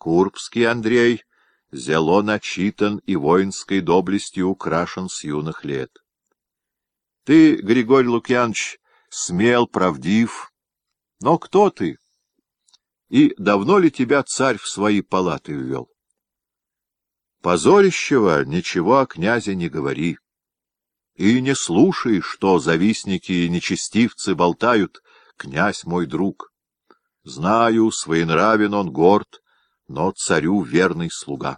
Курбский Андрей зело начитан и воинской доблестью украшен с юных лет. Ты, Григорий Лукьянович, смел, правдив, но кто ты? И давно ли тебя царь в свои палаты ввел? Позорищего ничего о князе не говори. И не слушай, что завистники и нечестивцы болтают, князь мой друг. Знаю, своенравен он, горд, но царю верный слуга.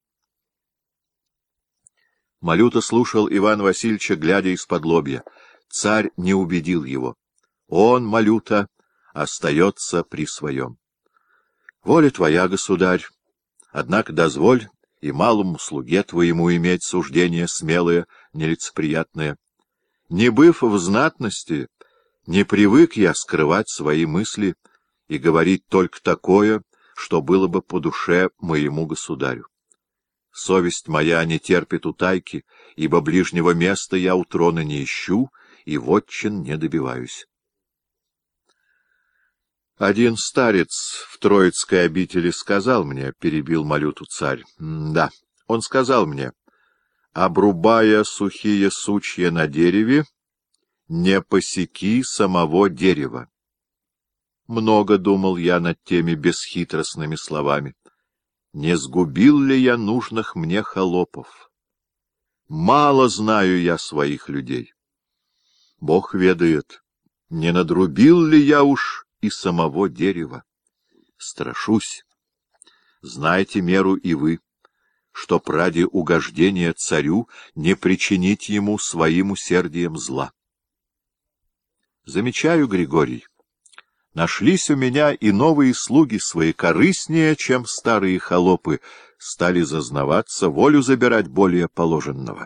Малюта слушал Ивана Васильевича, глядя из-под лобья. Царь не убедил его. Он, Малюта, остается при своем. Воля твоя, государь, однако дозволь и малому слуге твоему иметь суждение смелое, нелицеприятное. Не быв в знатности, не привык я скрывать свои мысли и говорить только такое, что было бы по душе моему государю. Совесть моя не терпит утайки, ибо ближнего места я у трона не ищу и вотчин не добиваюсь. Один старец в Троицкой обители сказал мне, — перебил Малюту царь, — да, он сказал мне, обрубая сухие сучья на дереве, не посеки самого дерева. Много думал я над теми бесхитростными словами. Не сгубил ли я нужных мне холопов? Мало знаю я своих людей. Бог ведает, не надрубил ли я уж и самого дерева? Страшусь. Знайте меру и вы, чтоб ради угождения царю не причинить ему своим усердием зла. Замечаю, Григорий, нашлись у меня и новые слуги своекорыстнее, чем старые холопы, стали зазнаваться, волю забирать более положенного.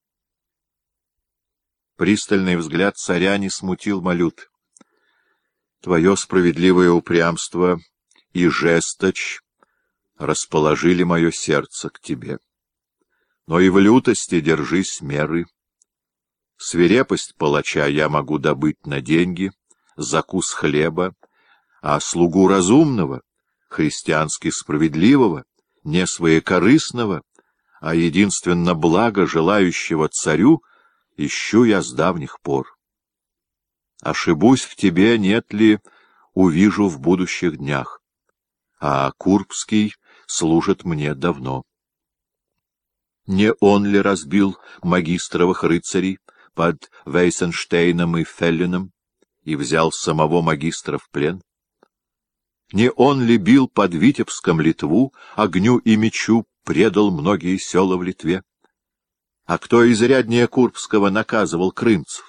Пристальный взгляд царя не смутил Малют. Твое справедливое упрямство и жесточь расположили мое сердце к тебе. Но и в лютости держись меры. Свирепость палача я могу добыть на деньги, закус хлеба, а слугу разумного, христиански справедливого, не своекорыстного, а единственно благо желающего царю, ищу я с давних пор. Ошибусь в тебе, нет ли, увижу в будущих днях, а Курбский служит мне давно. Не он ли разбил магистровых рыцарей под Вейсенштейном и Феллином и взял самого магистра в плен? Не он ли бил под Витебском Литву, огню и мечу предал многие села в Литве? А кто изряднее Курбского наказывал крымцев?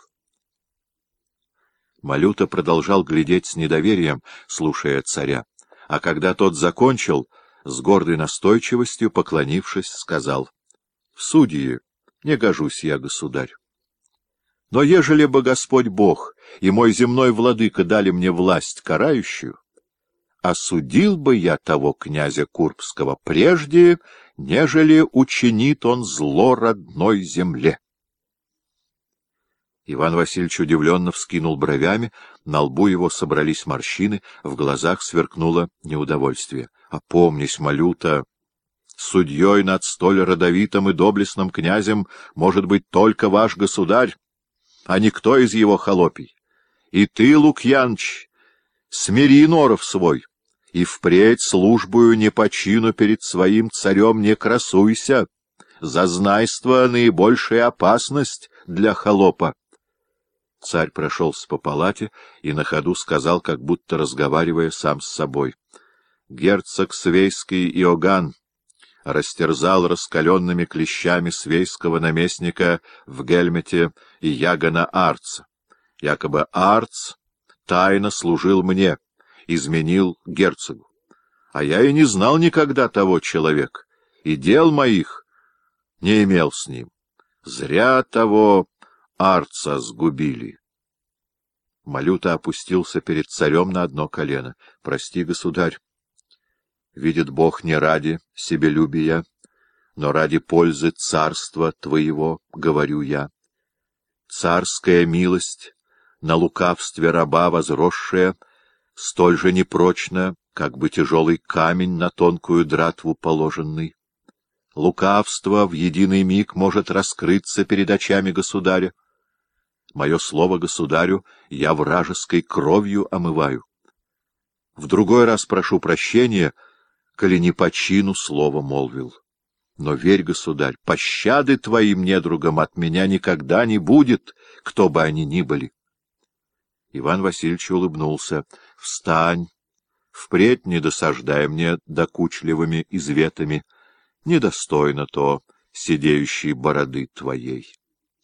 Малюта продолжал глядеть с недоверием, слушая царя, а когда тот закончил, с гордой настойчивостью, поклонившись, сказал: — В судьи не гожусь я, государь. Но ежели бы Господь Бог и мой земной владыка дали мне власть карающую, осудил бы я того князя Курбского прежде, нежели учинит он зло родной земле. Иван Васильевич удивленно вскинул бровями, на лбу его собрались морщины, в глазах сверкнуло неудовольствие. — Опомнись, Малюта, судьей над столь родовитым и доблестным князем может быть только ваш государь, а никто из его холопий. И ты, Лукьяныч, смири норов свой, и впредь службою не по чину перед своим царем не красуйся. Зазнайство — наибольшая опасность для холопа. Царь прошелся по палате и на ходу сказал, как будто разговаривая сам с собой: герцог Свейский Иоганн растерзал раскаленными клещами свейского наместника в Гельмете и Ягона Арца. Якобы Арц тайно служил мне, изменил герцогу. А я и не знал никогда того человека, и дел моих не имел с ним. Зря того Арца сгубили. Малюта опустился перед царем на одно колено. — Прости, государь. Видит Бог, не ради себелюбия, но ради пользы царства твоего, говорю я. Царская милость, на лукавстве раба возросшая, столь же непрочна, как бы тяжелый камень на тонкую дратву положенный. Лукавство в единый миг может раскрыться перед очами государя. Мое слово государю я вражеской кровью омываю. В другой раз прошу прощения, коли не по чину слово молвил. Но верь, государь, пощады твоим недругам от меня никогда не будет, кто бы они ни были. Иван Васильевич улыбнулся. — Встань, впредь не досаждай мне докучливыми изветами, недостойно то сидеющей бороды твоей.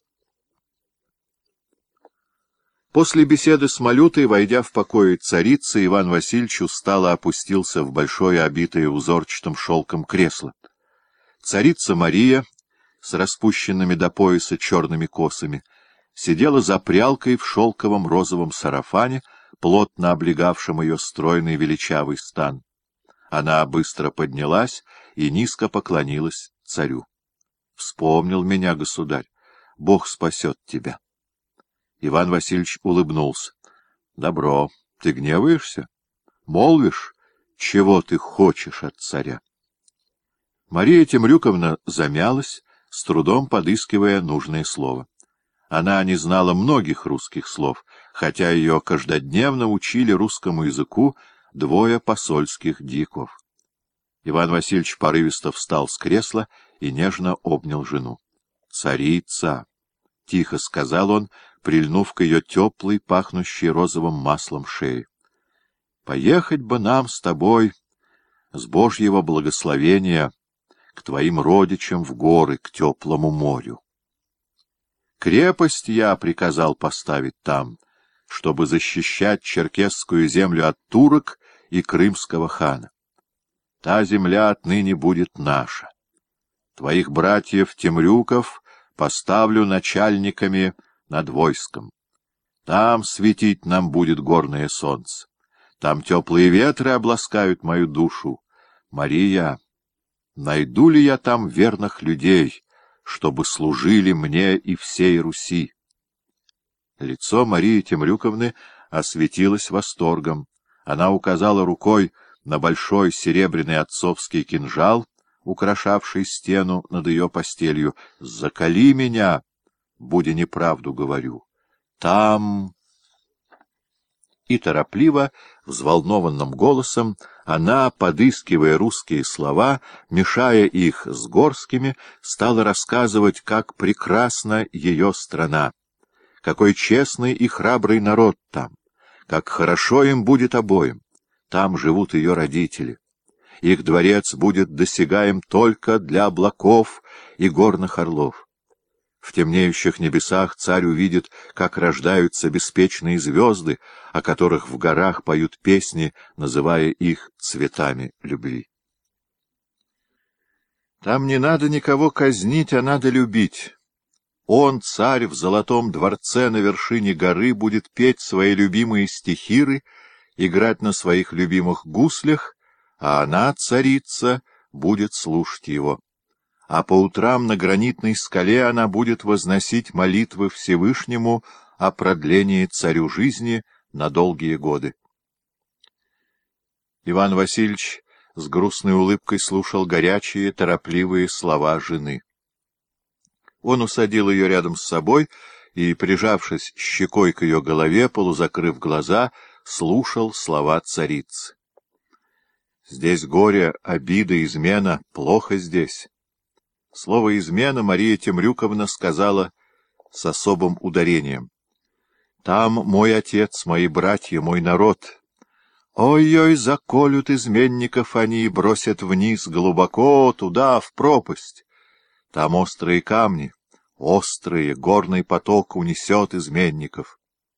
После беседы с Малютой, войдя в покои царицы, Иван Васильевич устало опустился в большое, обитое узорчатым шелком кресло. Царица Мария, с распущенными до пояса черными косами, сидела за прялкой в шелковом розовом сарафане, плотно облегавшем ее стройный величавый стан. Она быстро поднялась и низко поклонилась царю. — Вспомнил меня, государь, Бог спасет тебя. Иван Васильевич улыбнулся. — Добро. Ты гневаешься? Молвишь, чего ты хочешь от царя? Мария Темрюковна замялась, с трудом подыскивая нужное слово. Она не знала многих русских слов, хотя ее каждодневно учили русскому языку двое посольских дьяков. Иван Васильевич порывисто встал с кресла и нежно обнял жену. — Царица! — тихо сказал он, прильнув к ее теплой, пахнущей розовым маслом шее. — Поехать бы нам с тобой, с Божьего благословения, к твоим родичам в горы, к теплому морю. Крепость я приказал поставить там, чтобы защищать черкесскую землю от турок и крымского хана. Та земля отныне будет наша. Твоих братьев Темрюков поставлю начальниками над войском. Там светить нам будет горное солнце. Там теплые ветры обласкают мою душу. Мария, найду ли я там верных людей, чтобы служили мне и всей Руси? Лицо Марии Темрюковны осветилось восторгом. Она указала рукой на большой серебряный отцовский кинжал, украшавший стену над ее постелью. — Закали меня, будя неправду говорю. Там... И торопливо, взволнованным голосом, она, подыскивая русские слова, мешая их с горскими, стала рассказывать, как прекрасна ее страна, какой честный и храбрый народ там, как хорошо им будет обоим. Там живут ее родители. Их дворец будет досягаем только для облаков и горных орлов. В темнеющих небесах царь увидит, как рождаются беспечные звезды, о которых в горах поют песни, называя их цветами любви. Там не надо никого казнить, а надо любить. Он, царь, в золотом дворце на вершине горы будет петь свои любимые стихиры, играть на своих любимых гуслях, а она, царица, будет слушать его. А по утрам на гранитной скале она будет возносить молитвы Всевышнему о продлении царю жизни на долгие годы. Иван Васильевич с грустной улыбкой слушал горячие, торопливые слова жены. Он усадил ее рядом с собой и, прижавшись щекой к ее голове, полузакрыв глаза, слушал слова царицы. Здесь горе, обида, измена, плохо здесь. Слово «измена» Мария Темрюковна сказала с особым ударением. Там мой отец, мои братья, мой народ. Ой-ой, заколют изменников они и бросят вниз, глубоко, туда, в пропасть. Там острые камни, острые, горный поток унесет изменников.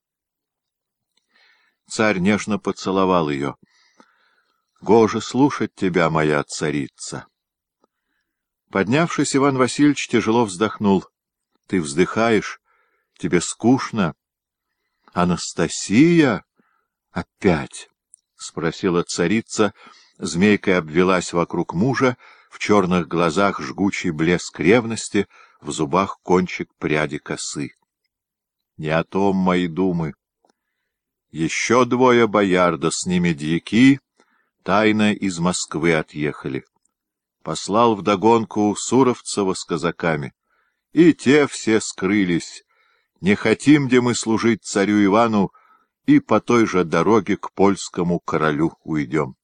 Царь нежно поцеловал ее. Гоже слушать тебя, моя царица. Поднявшись, Иван Васильевич тяжело вздохнул. — Ты вздыхаешь? Тебе скучно? — Анастасия? — Опять? — спросила царица. Змейкой обвелась вокруг мужа, в черных глазах жгучий блеск ревности, в зубах кончик пряди косы. — Не о том мои думы. Еще двое бояр, да с ними дьяки, тайно из Москвы отъехали. Послал вдогонку Суровцева с казаками, и те все скрылись. Не хотим, где мы служить царю Ивану, и по той же дороге к польскому королю уйдем.